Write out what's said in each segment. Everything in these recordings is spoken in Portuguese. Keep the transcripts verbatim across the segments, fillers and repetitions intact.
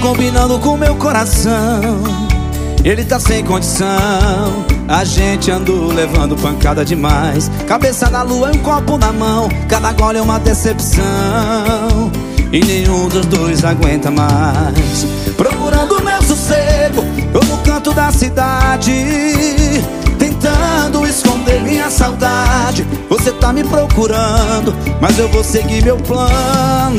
combinando com meu coração. Ele tá sem condição. A gente andou levando pancada demais. Cabeça na lua e um copo na mão. Cada gole é uma decepção e nenhum dos dois aguenta mais. Procurando meu sossego, eu no canto da cidade, tentando esconder minha saudade. Você tá me procurando, mas eu vou seguir meu plano.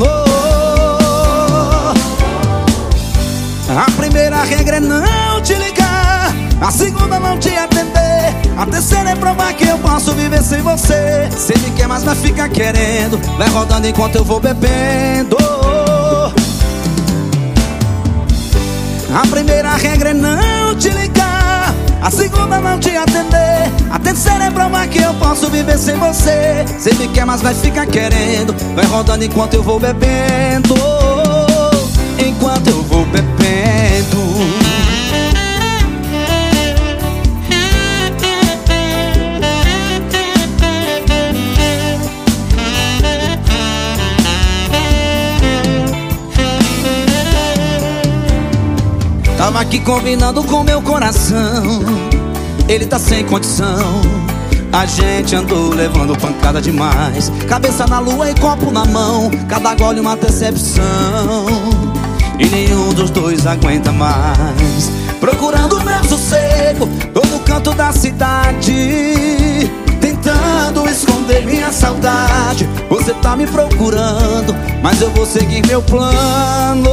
A primeira regra é não te ligar, a segunda não te atender, a terceira é provar que eu posso viver sem você. Cê me quer, mas vai ficar querendo, vai rodando enquanto eu vou bebendo. A primeira regra é não te ligar, a segunda não te atender, a terceira é provar que eu posso viver sem você. Cê me quer, mas vai ficar querendo, vai rodando enquanto eu vou bebendo. Enquanto eu vou bebendo. Tava aqui combinando com meu coração. Ele tá sem condição. A gente andou levando pancada demais. Cabeça na lua e copo na mão. Cada gole uma decepção e nenhum dos dois aguenta mais. Procurando meu sossego, tô no canto da cidade, tentando esconder minha saudade. Você tá me procurando, mas eu vou seguir meu plano.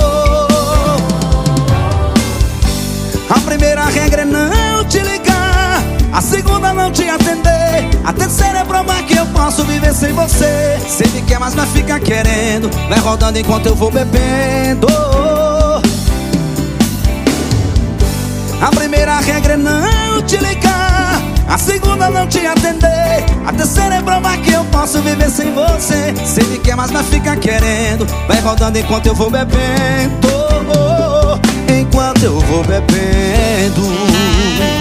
A primeira regra é não te ligar, a segunda não te atender, a terceira é provar que eu posso viver sem você. Cê me quer, mas vai ficar querendo, vai rodando enquanto eu vou bebendo. A primeira regra é não te ligar, a segunda não te atender, a terceira é provar que eu posso viver sem você. Cê me quer, mas vai ficar querendo, vai rodando enquanto eu vou bebendo. Enquanto eu vou bebendo.